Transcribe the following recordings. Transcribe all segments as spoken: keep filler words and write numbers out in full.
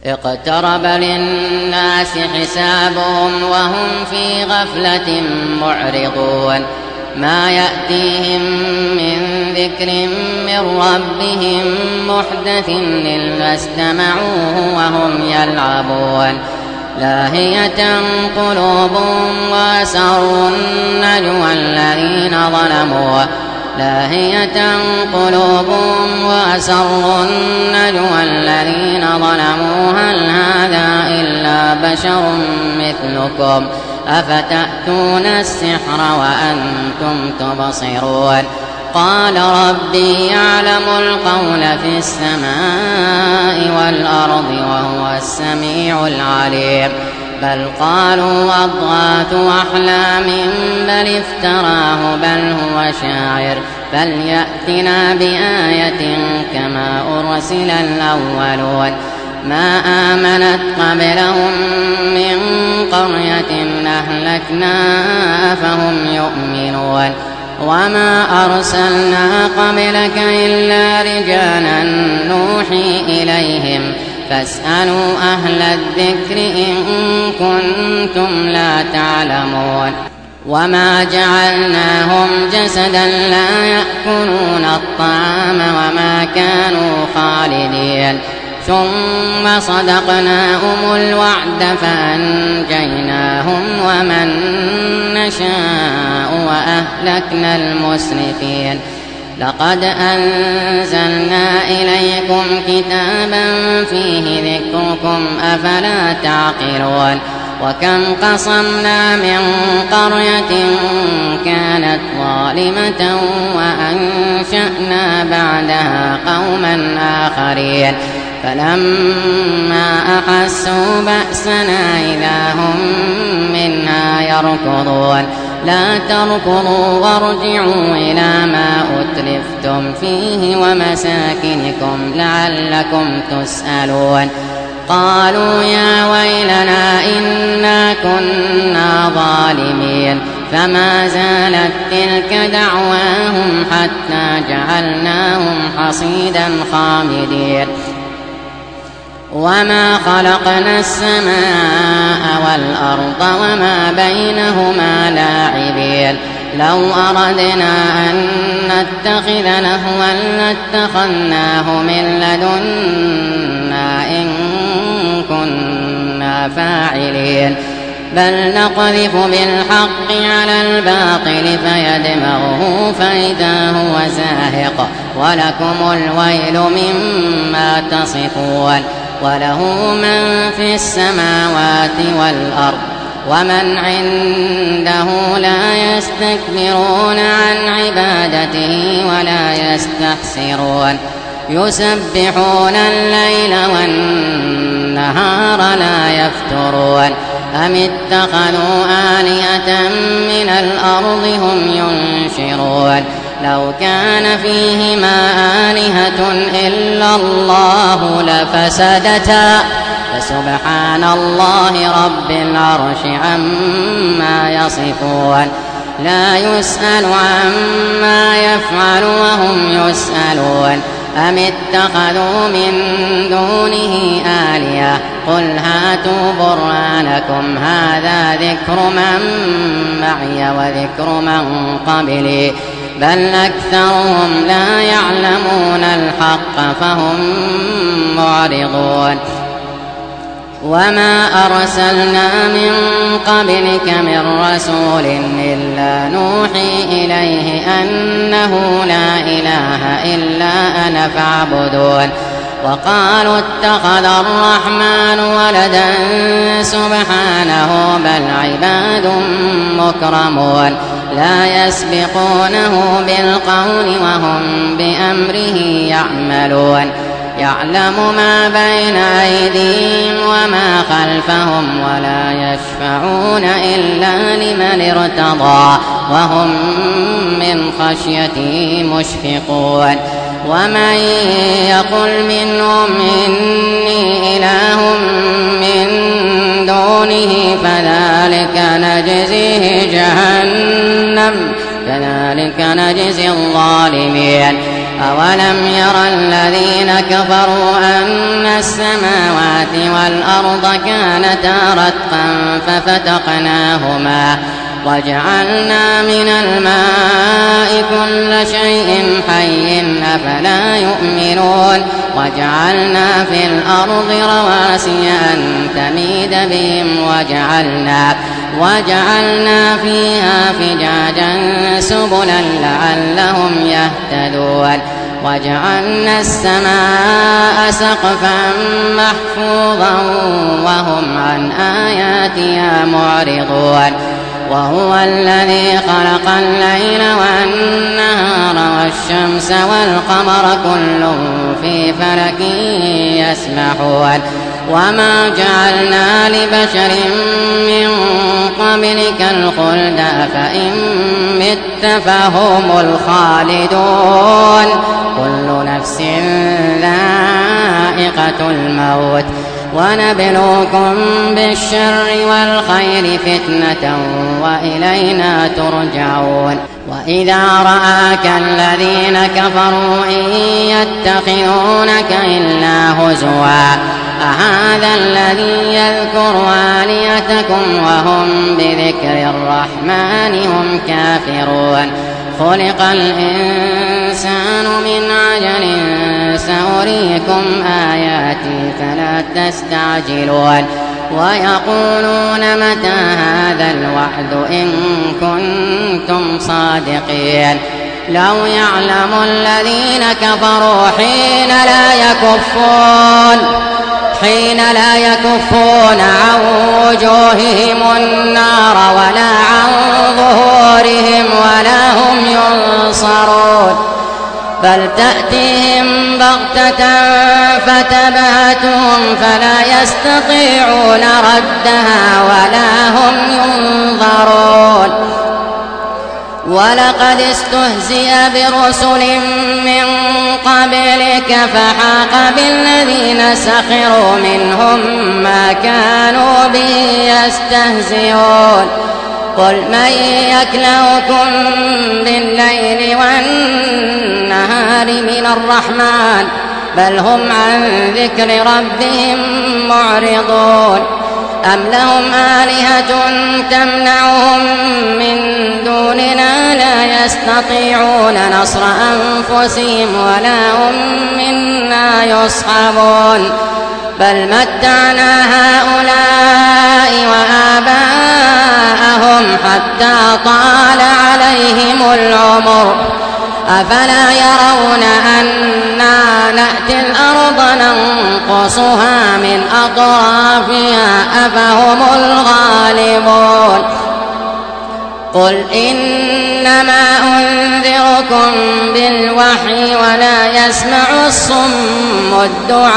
اقترب للناس حسابهم وهم في غفلة معرضون ما يأتيهم من ذكر من ربهم محدث إلا استمعوه وهم يلعبون لاهية قلوبهم وأسروا النجوى الذين ظلموا لاهية قلوبهم وأسروا النجوى الذين ظلموا هل هذا إلا بشر مثلكم أفتأتون السحر وأنتم تبصرون قال ربي يعلم القول في السماء والأرض وهو السميع العليم بل قالوا أضغاث أحلام بل افتراه بل هو شاعر فليأتنا بآية كما أرسل الأولون ما آمنت قبلهم من قرية أهلكناها فهم يؤمنون وما أرسلنا قبلك إلا رجالا نوحي إليهم فاسألوا أهل الذكر إن كنتم لا تعلمون وما جعلناهم جسدا لا يأكلون الطعام وما كانوا خالدين ثم صدقناهم الوعد فأنجيناهم ومن نشاء وأهلكنا المسرفين لقد أنزلنا إليكم كتابا فيه ذكركم أفلا تعقلون وكم قصمنا من قرية كانت ظالمة وأنشأنا بعدها قوما آخرين فلما أحسوا بأسنا إذا هم منها يركضون لا تركضوا وارجعوا إلى ما أتلفتم فيه ومساكنكم لعلكم تسألون قالوا يا ويلنا إنا كنا ظالمين فما زالت تلك دعواهم حتى جعلناهم حصيدا خامدين وما خلقنا السماء والأرض وما بينهما لاعبين لو أردنا أن نتخذ لهوا لاتخذناه من لدنا إن كنا فاعلين بل نقذف بالحق على الباطل فيدمغه فإذا هو زاهق ولكم الويل مما تصفون وله من في السماوات والأرض ومن عنده لا يستكبرون عن عبادته ولا يستحسرون يسبحون الليل والنهار لا يفترون أم اتخذوا آلهة من الأرض هم ينشرون لو كان فيهما آلهة إلا الله لفسدتا فسبحان الله رب العرش عما يصفون لا يسأل عما يفعل وهم يسألون أم اتخذوا من دونه آلهة قل هاتوا برهانكم هذا ذكر من معي وذكر من قبلي بل أكثرهم لا يعلمون الحق فهم معرضون وما أرسلنا من قبلك من رسول إلا نوحي إليه أنه لا إله إلا أنا فاعبدون وقالوا اتخذ الرحمن ولدا سبحانه بل عباد مكرمون لا يسبقونه بالقول وهم بأمره يعملون يعلم ما بين أيديهم وما خلفهم ولا يشفعون إلا لمن ارتضى وهم من خشيته مشفقون ومن يقل منهم إني إله من دونه فذلك نجزيه جهنم كذلك نجزي الظالمين أولم ير الذين كفروا أن السماوات والأرض كانتا رتقا ففتقناهما وجعلنا من الماء كل شيء حي أفلا يؤمنون وجعلنا في الأرض رواسي أن تميد بهم وجعلنا, وجعلنا فيها فجاجا سبلا لعلهم يهتدون وجعلنا السماء سقفا محفوظا وهم عن آياتها معرضون وهو الذي خلق الليل والنهار والشمس والقمر كل في فلك يسبحون وما جعلنا لبشر من قبلك الخلد أفإن مت فهم الخالدون كل نفس ذائقة الموت ونبلوكم بالشر والخير فتنة وإلينا ترجعون وإذا رآك الذين كفروا إن يتخذونك إلا هزوا أهذا الذي يذكر آلهتكم وهم بذكر الرحمن هم كافرون خلق الإنسان من عجل سأريكم آياتي فلا تستعجلون ويقولون متى هذا الوعد إن كنتم صادقين لو يعلم الذين كفروا حين لا يكفون حين لا يكفون عن وجوههم النار ولا عن ظهورهم ولا هم ينصرون بل تأتيهم بغتة فتبهتهم فلا يستطيعون ردها ولا هم ينظرون ولقد استهزئ برسل من قبلك فحاق بالذين سخروا منهم ما كانوا به يستهزئون قل من يكلؤكم بالليل والنهار من الرحمن بل هم عن ذكر ربهم معرضون أم لهم آلهة تمنعهم من دوننا لا يستطيعون نصر أنفسهم ولا هم منا يصحبون بل متعنا هؤلاء وآباءهم حتى طال عليهم العمر أفلا يرون أنا نأتي الأرض ننقصها من أطرافها أفهم الغالبون قل إنما أنذركم بالوحي ولا يسمع الصم الدعاء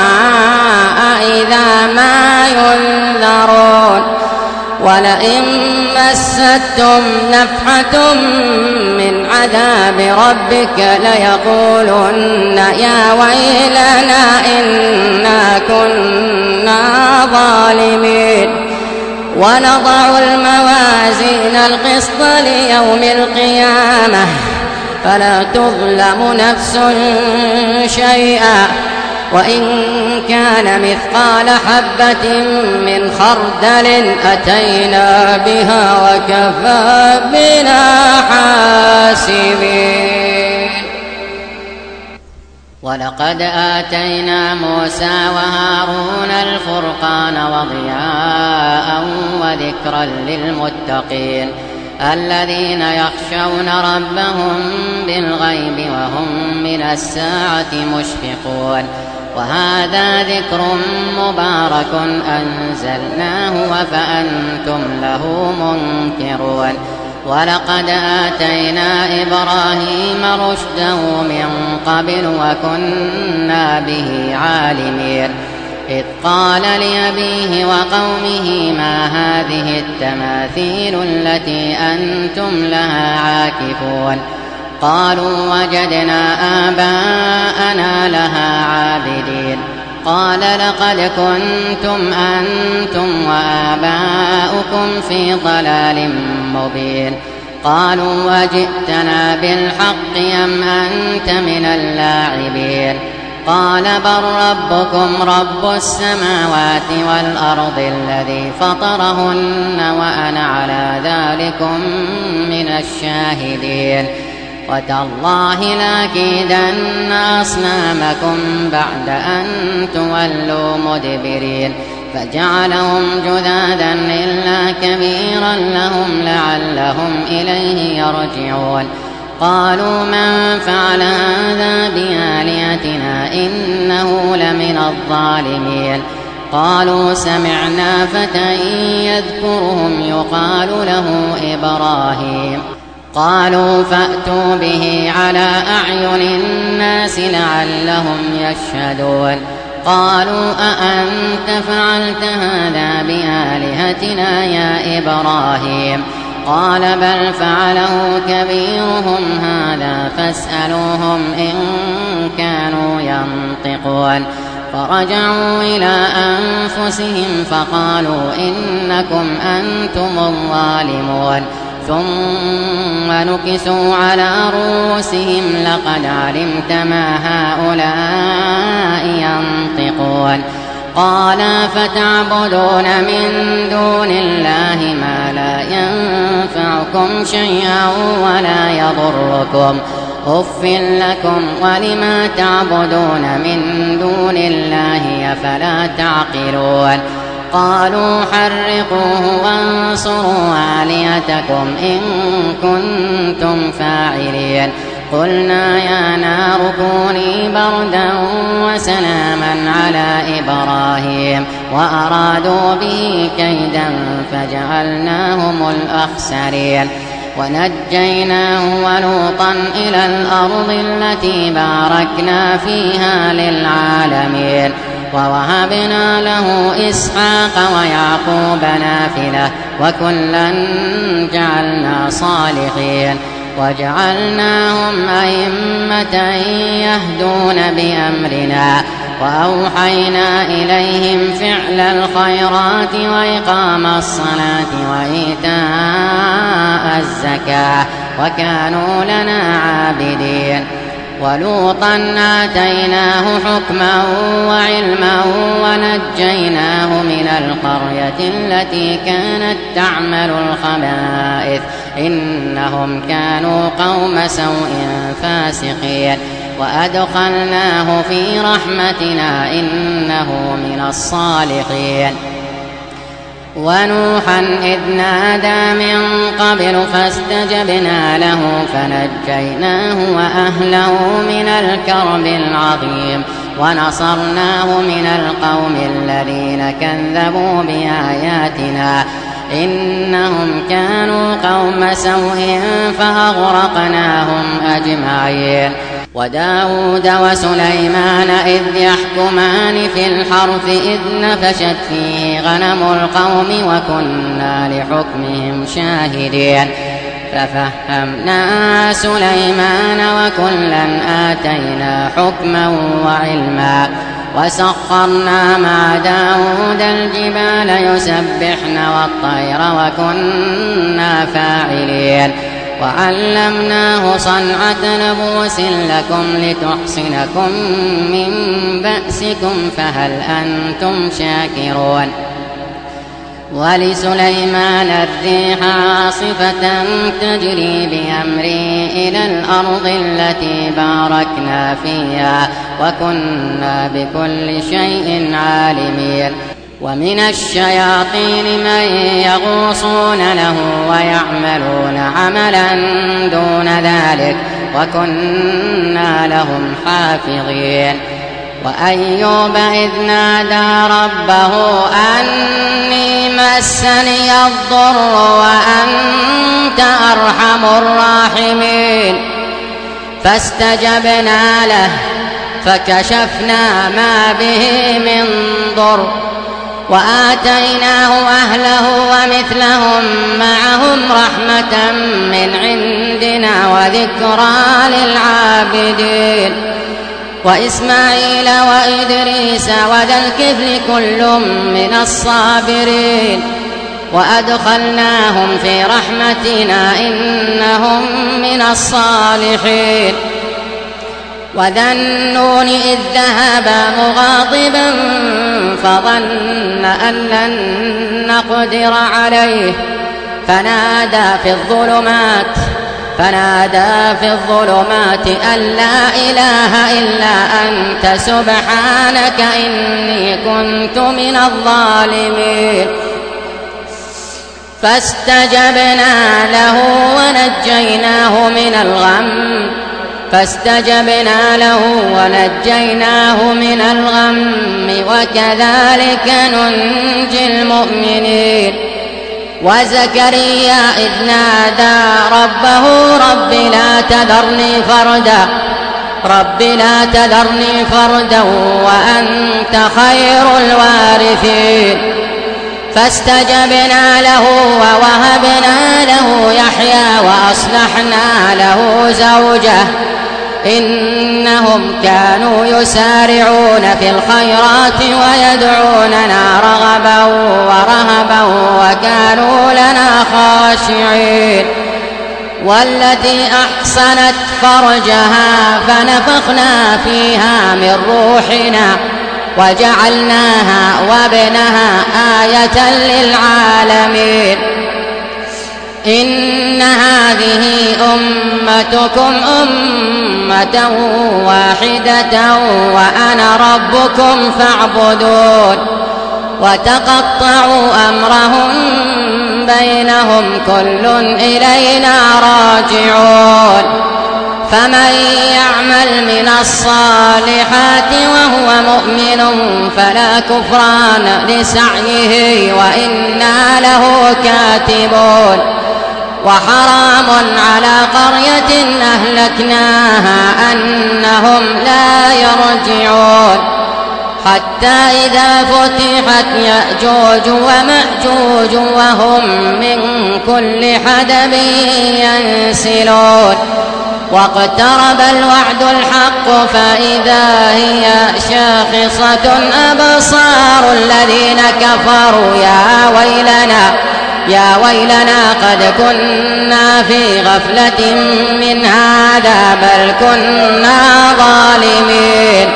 إذا ما ينذرون ولئن مستم نفحة من عذاب ربك ليقولن يا ويلنا إنا كنا ظالمين ونضع الموازين القسط ليوم القيامة فلا تظلم نفس شيئا وإن كان مثقال حبة من خردل أتينا بها وكفى بنا حاسبين ولقد آتينا موسى وهارون الفرقان وضياء وذكرا للمتقين الذين يخشون ربهم بالغيب وهم من الساعة مشفقون وهذا ذكر مبارك أنزلناه وفأنتم له منكرون ولقد آتينا إبراهيم رشده من قبل وكنا به عالمين إذ قال لأبيه وقومه ما هذه التماثيل التي أنتم لها عاكفون قالوا وجدنا آباءنا لها عابدين قال لقد كنتم أنتم وآباؤكم في ضلال مبين قالوا أجئتنا بالحق أم أنت من اللاعبين قال بل ربكم رب السماوات والأرض الذي فطرهن وأنا على ذلكم من الشاهدين وتالله لأكيدن أصنامكم بعد أن تولوا مدبرين فجعلهم جذاذا إلا كبيرا لهم لعلهم إليه يرجعون قالوا من فعل هذا بآلهتنا إنه لمن الظالمين قالوا سمعنا فتى يذكرهم يقال له إبراهيم قالوا فأتوا به على أعين الناس لعلهم يشهدون قالوا أأنت فعلت هذا بآلهتنا يا إبراهيم قال بل فعله كبيرهم هذا فاسألوهم إن كانوا ينطقون فرجعوا إلى أنفسهم فقالوا إنكم أنتم الظالمون ثم نكسوا على رؤوسهم لقد علمت ما هؤلاء ينطقون قال فتعبدون من دون الله ما لا ينفعكم شيئا ولا يضركم أف لكم ولما تعبدون من دون الله أفلا تعقلون قالوا حرقوه وانصروا آلهتكم إن كنتم فاعلين قلنا يا نار كوني بردا وسلاما على إبراهيم وأرادوا به كيدا فجعلناهم الأخسرين ونجيناه ولوطا إلى الأرض التي باركنا فيها للعالمين ووهبنا له إسحاق ويعقوب نافلة وكلا جعلنا صالحين وجعلناهم أئمة يهدون بأمرنا وأوحينا إليهم فعل الخيرات وإقام الصلاة وإيتاء الزكاة وكانوا لنا عابدين ولوطا آتيناه حكما وعلما ونجيناه من القرية التي كانت تعمل الخبائث إنهم كانوا قوم سوء فاسقين وأدخلناه في رحمتنا إنه من الصالحين ونوحا إذ نادى من قبل فاستجبنا له فنجيناه وأهله من الكرب العظيم ونصرناه من القوم الذين كذبوا بآياتنا إنهم كانوا قوم سوء فأغرقناهم أجمعين وداود وسليمان إذ يحكمان في الحرث إذ نفشت فيه غنم القوم وكنا لحكمهم شاهدين ففهمنا سليمان وكلا آتينا حكما وعلما وسخرنا مع داود الجبال يسبحن والطير وكنا فاعلين وعلمناه صنعة لبوس لكم لتحصنكم من بأسكم فهل أنتم شاكرون ولسليمان الريح عاصفة تجري بأمره إلى الأرض التي باركنا فيها وكنا بكل شيء عالمين ومن الشياطين من يغوصون له ويعملون عملا دون ذلك وكنا لهم حافظين وأيوب إذ نادى ربه أني مسني الضر وأنت أرحم الراحمين فاستجبنا له فكشفنا ما به من ضر وآتيناه أهله ومثلهم معهم رحمة من عندنا وذكرى للعابدين وإسماعيل وإدريس وذا الكفل كل من الصابرين وأدخلناهم في رحمتنا إنهم من الصالحين. وذا النون إذ ذهب مغاضبا فظن أن لن نقدر عليه فنادى في الظلمات فنادى في الظلمات أن لا إله إلا أنت سبحانك إني كنت من الظالمين. فاستجبنا له ونجيناه من الغم فاستجبنا له ونجيناه من الغم وكذلك ننجي المؤمنين. وزكريا إذ نادى ربه رب لا تذرني فردا رب لا تذرني فردا وأنت خير الوارثين. فاستجبنا له ووهبنا له يحيى وأصلحنا له زوجه إنهم كانوا يسارعون في الخيرات ويدعوننا رغبا ورهبا وكانوا لنا خاشعين. والتي أحصنت فرجها فنفخنا فيها من روحنا وجعلناها وابنها آية للعالمين. إن هذه أمتكم أمة واحدة وأنا ربكم فاعبدون. وتقطعوا أمرهم بينهم كل إلينا راجعون. فمن يعمل من الصالحات وهو مؤمن فلا كفران لسعيه وإنا له كاتبون. وحرام على قرية أهلكناها أنهم لا يرجعون حتى إذا فتحت يأجوج ومأجوج وهم من كل حدب ينسلون. واقترب الوعد الحق فإذا هي شاخصة أبصار الذين كفروا يا ويلنا يا ويلنا قد كنا في غفلة من هذا بل كنا ظالمين.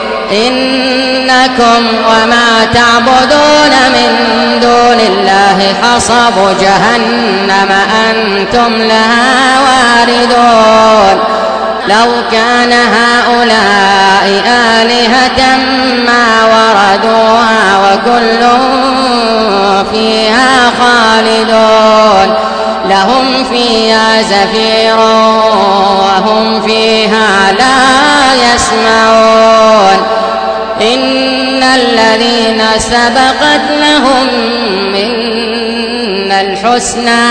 إنكم وما تعبدون من دون الله حصب جهنم أنتم لها واردون. لو كان هؤلاء آلهة ما وردوها وكل فيها خالدون. لهم فيها زفير وهم فيها لا يسمعون. إن الذين سبقت لهم منا الحسنى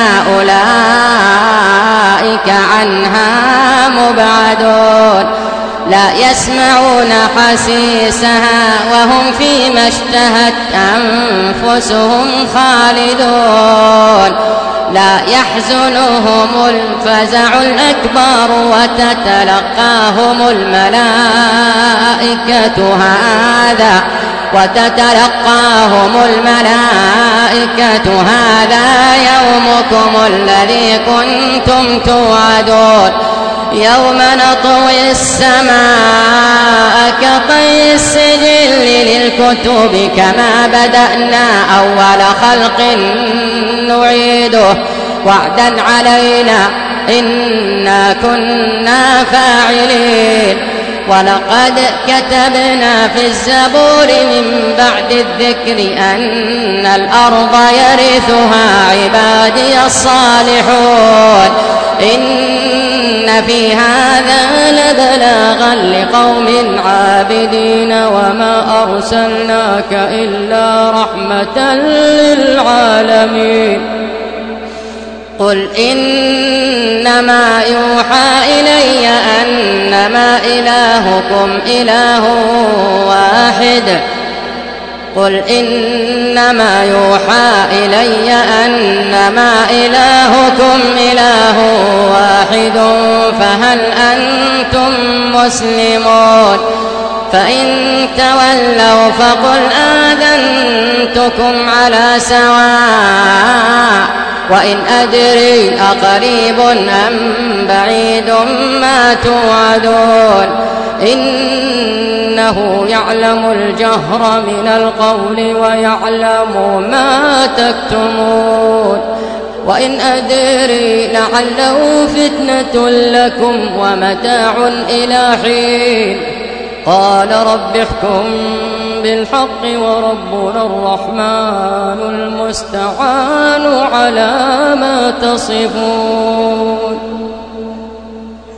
أولئك عنها مبعدون. لا يسمعون حسيسها وهم فيما اشتهت أنفسهم خالدون. لا يحزنهم الفزع الأكبر وتتلقاهم الملائكة هذا وتتلقاهم الملائكة هذا يومكم الذي كنتم توعدون. يوم نطوي السماء كطي السجل للكتب كما بدأنا أول خلق نعيده وعدا علينا إنا كنا فاعلين. ولقد كتبنا في الزبور من بعد الذكر أن الأرض يرثها عبادي الصالحون. إن في هذا لبلاغا لقوم عابدين وما أرسلناك إلا رحمة للعالمين. قل إنما يوحى إلي أنما إلهكم إله واحد قل إنما يوحى إلي أنما إلهكم إله واحد فهل أنتم مسلمون؟ فإن تولوا فقل آذنتكم أعدكم على سواء وإن أدري أقريب أم بعيد ما توعدون إنه يعلم الجهر من القول ويعلم ما تكتمون وإن أدري لعله فتنة لكم ومتاع إلى حين قال رب احكم بالحق وربنا الرحمن المستعان على ما تصفون.